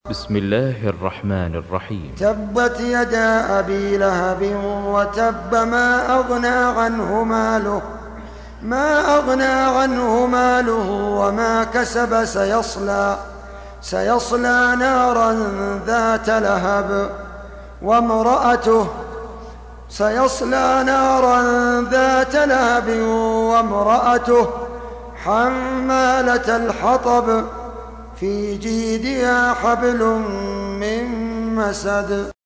بسم الله الرحمن الرحيم. تبت يدا أبي لهب وتب ما أغنى عنه ماله وما كسب سيصلى نارا ذات لهب وامرأته حمالة الحطب في جيدها حبل من مسد.